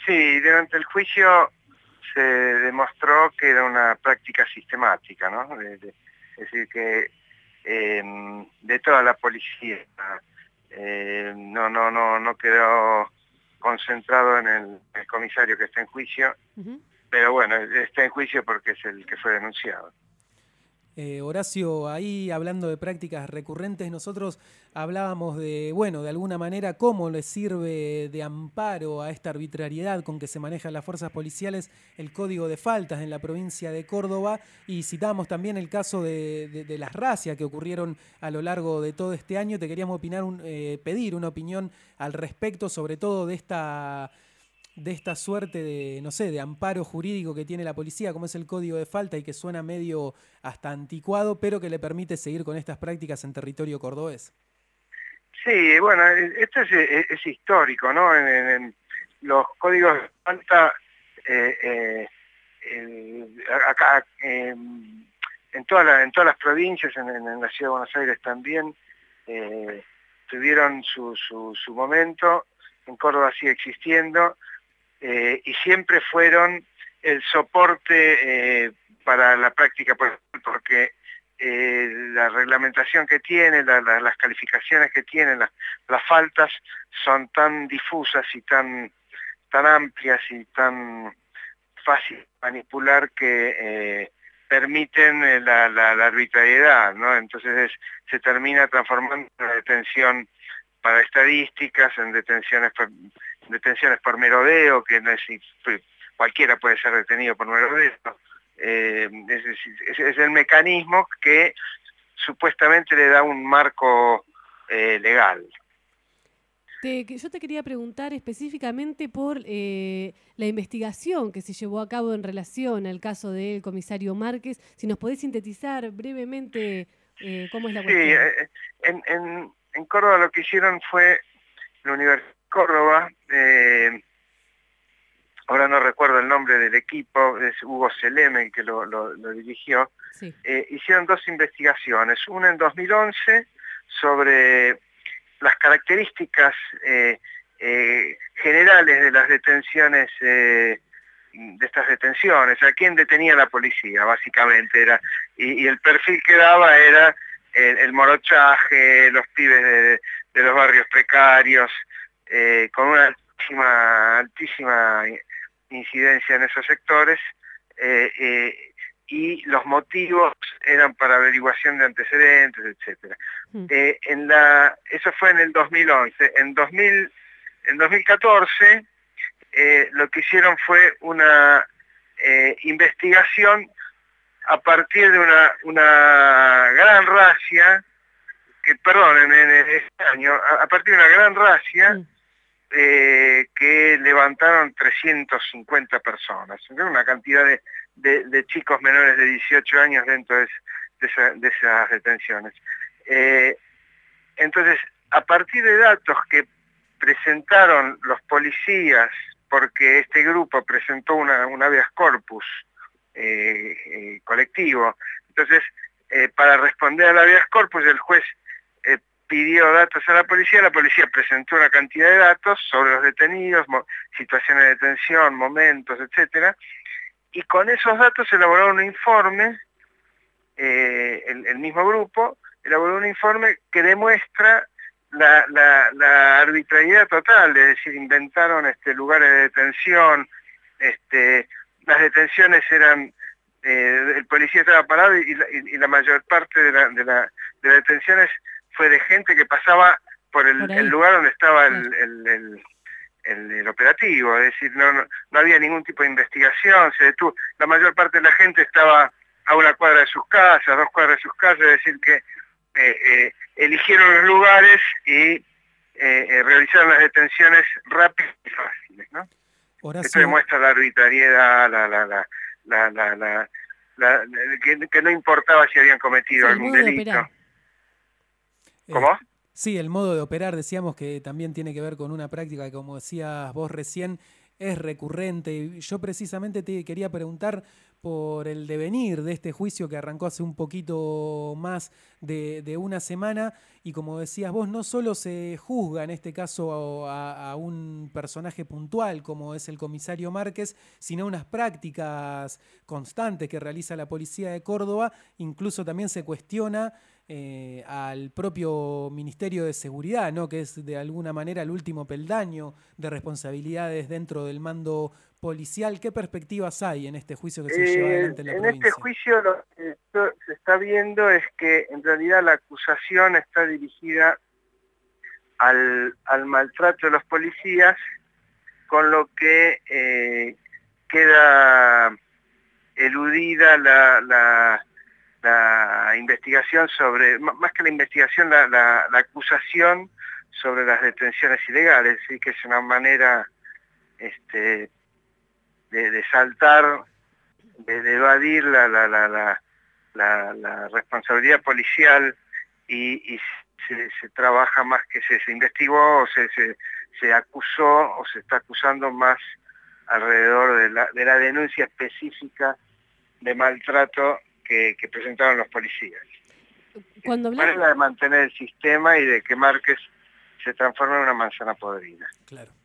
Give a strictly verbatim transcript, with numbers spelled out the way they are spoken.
Sí, durante el juicio se demostró que era una práctica sistemática, ¿no? De, de, es decir, que eh, de toda la policía eh, no, no, no, no quedó concentrado en el, el comisario que está en juicio, uh-huh. Pero bueno, está en juicio porque es el que fue denunciado. Eh, Horacio, ahí hablando de prácticas recurrentes, nosotros hablábamos de, bueno, de alguna manera cómo les sirve de amparo a esta arbitrariedad con que se manejan las fuerzas policiales el Código de Faltas en la provincia de Córdoba, y citamos también el caso de, de, de las racias que ocurrieron a lo largo de todo este año. Te queríamos opinar un, eh, pedir una opinión al respecto, sobre todo de esta... de esta suerte de, no sé, de amparo jurídico que tiene la policía, como es el Código de Falta y que suena medio hasta anticuado, pero que le permite seguir con estas prácticas en territorio cordobés. Sí, bueno, esto es, es, es histórico, ¿no? En, en, en los códigos de falta, eh, eh, en, acá, eh, en, toda la, en todas las provincias, en, en la Ciudad de Buenos Aires también, eh, tuvieron su, su, su momento, en Córdoba sigue existiendo, eh, y siempre fueron el soporte eh, para la práctica, porque eh, la reglamentación que tiene, la, la, las calificaciones que tienen, la, las faltas son tan difusas y tan, tan amplias y tan fácil de manipular que eh, permiten la, la, la arbitrariedad, ¿no? Entonces es, se termina transformando en una detención para estadísticas, en detenciones por, detenciones por merodeo, que no es, cualquiera puede ser detenido por merodeo. Eh, es, es, es el mecanismo que supuestamente le da un marco eh, legal. Te, yo te quería preguntar específicamente por eh, la investigación que se llevó a cabo en relación al caso del comisario Márquez. Si nos podés sintetizar brevemente eh, cómo es la cuestión. Sí, eh, en, en, en Córdoba lo que hicieron fue la Universidad de Córdoba, eh, ahora no recuerdo el nombre del equipo, es Hugo Seleme el que lo, lo, lo dirigió, sí. eh, hicieron dos investigaciones, una en dos mil once sobre las características eh, eh, generales de las detenciones, eh, de estas detenciones, a quién detenía la policía, básicamente, era y, y el perfil que daba era el, el morochaje, los pibes de, de los barrios precarios, eh, con una altísima, altísima incidencia en esos sectores, eh, eh, y los motivos eran para averiguación de antecedentes, etcétera. Mm. Eh, en la, eso fue en el dos mil once. En, dos mil, en dos mil catorce eh, lo que hicieron fue una eh, investigación a partir de una, una gran razzia, que, perdón, en, en este año, a, a partir de una gran razzia, mm. eh, que levantaron trescientas cincuenta personas, una cantidad de De, de chicos menores de dieciocho años dentro de, de, esa, de esas detenciones. Eh, entonces, a partir de datos que presentaron los policías, porque este grupo presentó una, un habeas corpus eh, eh, colectivo, entonces, eh, para responder al habeas corpus, el juez eh, pidió datos a la policía, la policía presentó una cantidad de datos sobre los detenidos, situaciones de detención, momentos, etcétera, y con esos datos elaboraron un informe, eh, el, el mismo grupo elaboró un informe que demuestra la, la, la arbitrariedad total, es decir, inventaron este, lugares de detención, este, las detenciones eran, eh, el policía estaba parado y la, y, y la mayor parte de, la, de, la, de las detenciones fue de gente que pasaba por el, por el lugar donde estaba el... el, el El, el operativo, es decir, no, no, no había ningún tipo de investigación, se detuvo, la mayor parte de la gente estaba a una cuadra de sus casas, dos cuadras de sus casas, es decir, que eh, eh, eligieron los lugares y eh, eh, realizaron las detenciones rápidas y fáciles, ¿no? Horacio. Esto demuestra la arbitrariedad, la, la, la, la, la, la, la, la que, que no importaba si habían cometido sí, algún delito. ¿Cómo? Eh. Sí, el modo de operar, decíamos que también tiene que ver con una práctica que, como decías vos recién, es recurrente. Yo precisamente te quería preguntar por el devenir de este juicio que arrancó hace un poquito más de, de una semana, y como decías vos, no solo se juzga en este caso a, a un personaje puntual como es el comisario Márquez, sino unas prácticas constantes que realiza la policía de Córdoba. Incluso también se cuestiona eh, al propio Ministerio de Seguridad, ¿no?, que es de alguna manera el último peldaño de responsabilidades dentro del mando policial. ¿Qué perspectivas hay en este juicio que se lleva Eh, adelante en la en provincia? este juicio lo que se está viendo es que en realidad la acusación está dirigida al, al maltrato de los policías, con lo que eh, queda eludida la, la, la investigación sobre, más que la investigación, la, la, la acusación sobre las detenciones ilegales, ¿sí? Que es una manera este, de, de saltar, de, de evadir la, la, la, la, la, la responsabilidad policial, y, y se, se trabaja más que se, se investigó, o se, se, se acusó o se está acusando más alrededor de la, de la denuncia específica de maltrato que, que presentaron los policías. Cuando Es manera de mantener el sistema y de que Márquez se transforme en una manzana podrida. Claro.